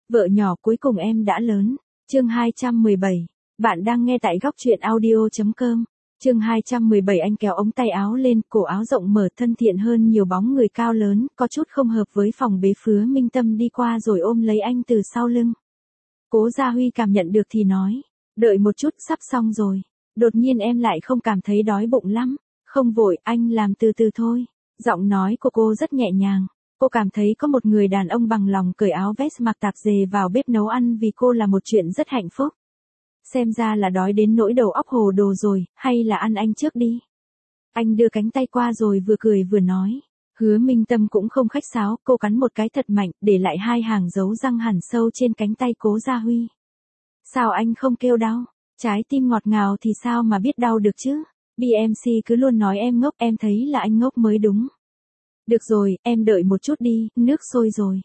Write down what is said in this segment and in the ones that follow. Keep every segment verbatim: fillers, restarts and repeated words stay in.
Vợ nhỏ cuối cùng em đã lớn. Chương hai trăm mười bảy. Bạn đang nghe tại góc truyện audio chấm com. Chương hai trăm mười bảy. Anh kéo ống tay áo lên, cổ áo rộng mở thân thiện hơn nhiều bóng người cao lớn, có chút không hợp với phòng bế. Hứa Minh Tâm đi qua rồi ôm lấy anh từ sau lưng. Cố Gia Huy cảm nhận được thì nói, đợi một chút, sắp xong rồi. Đột nhiên em lại không cảm thấy đói bụng lắm. Không vội, anh làm từ từ thôi. Giọng nói của cô rất nhẹ nhàng. Cô cảm thấy có một người đàn ông bằng lòng cởi áo vest mặc tạp dề vào bếp nấu ăn vì cô là một chuyện rất hạnh phúc. Xem ra là đói đến nỗi đầu óc hồ đồ rồi, hay là ăn anh trước đi. Anh đưa cánh tay qua rồi vừa cười vừa nói. Hứa Minh Tâm cũng không khách sáo, cô cắn một cái thật mạnh, để lại hai hàng dấu răng hẳn sâu trên cánh tay Cố Gia Huy. Sao anh không kêu đau? Trái tim ngọt ngào thì sao mà biết đau được chứ? bê em xê cứ luôn nói em ngốc, em thấy là anh ngốc mới đúng. Được rồi, em đợi một chút đi, nước sôi rồi.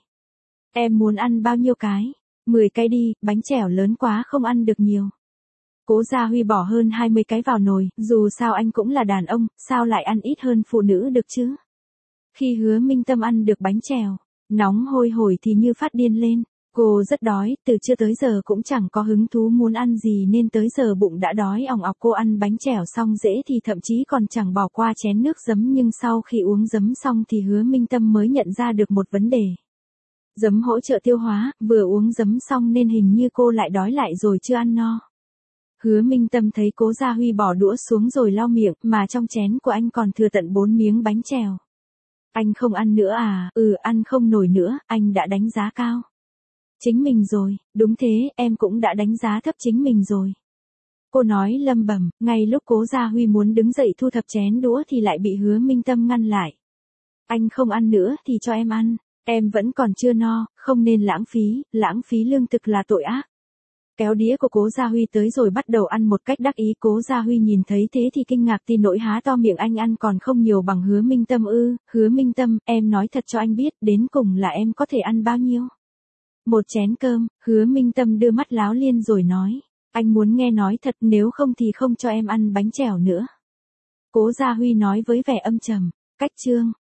Em muốn ăn bao nhiêu cái? mười cái đi, bánh chèo lớn quá không ăn được nhiều. Cố Gia Huy bỏ hơn hai mươi cái vào nồi, dù sao anh cũng là đàn ông, sao lại ăn ít hơn phụ nữ được chứ? Khi Hứa Minh Tâm ăn được bánh chèo, nóng hôi hổi thì như phát điên lên. Cô rất đói, từ trưa tới giờ cũng chẳng có hứng thú muốn ăn gì nên tới giờ bụng đã đói òng ọc. Cô ăn bánh chèo xong dễ thì thậm chí còn chẳng bỏ qua chén nước giấm, nhưng sau khi uống giấm xong thì Hứa Minh Tâm mới nhận ra được một vấn đề. Giấm hỗ trợ tiêu hóa, vừa uống giấm xong nên hình như cô lại đói lại rồi chưa ăn no. Hứa Minh Tâm thấy Cố Gia Huy bỏ đũa xuống rồi lau miệng, mà trong chén của anh còn thừa tận bốn miếng bánh chèo. Anh không ăn nữa à? Ừ, ăn không nổi nữa, anh đã đánh giá cao chính mình rồi. Đúng thế, em cũng đã đánh giá thấp chính mình rồi. Cô nói lầm bầm, ngay lúc Cố Gia Huy muốn đứng dậy thu thập chén đũa thì lại bị Hứa Minh Tâm ngăn lại. Anh không ăn nữa thì cho em ăn, em vẫn còn chưa no, không nên lãng phí, lãng phí lương thực là tội ác. Kéo đĩa của Cố Gia Huy tới rồi bắt đầu ăn một cách đắc ý. Cố Gia Huy nhìn thấy thế thì kinh ngạc thì nỗi há to miệng, anh ăn còn không nhiều bằng Hứa Minh Tâm ư? Hứa Minh Tâm, em nói thật cho anh biết, đến cùng là em có thể ăn bao nhiêu? Một chén cơm. Hứa Minh Tâm đưa mắt láo liên rồi nói, anh muốn nghe nói thật, nếu không thì không cho em ăn bánh chèo nữa. Cố Gia Huy nói với vẻ âm trầm, cách chương.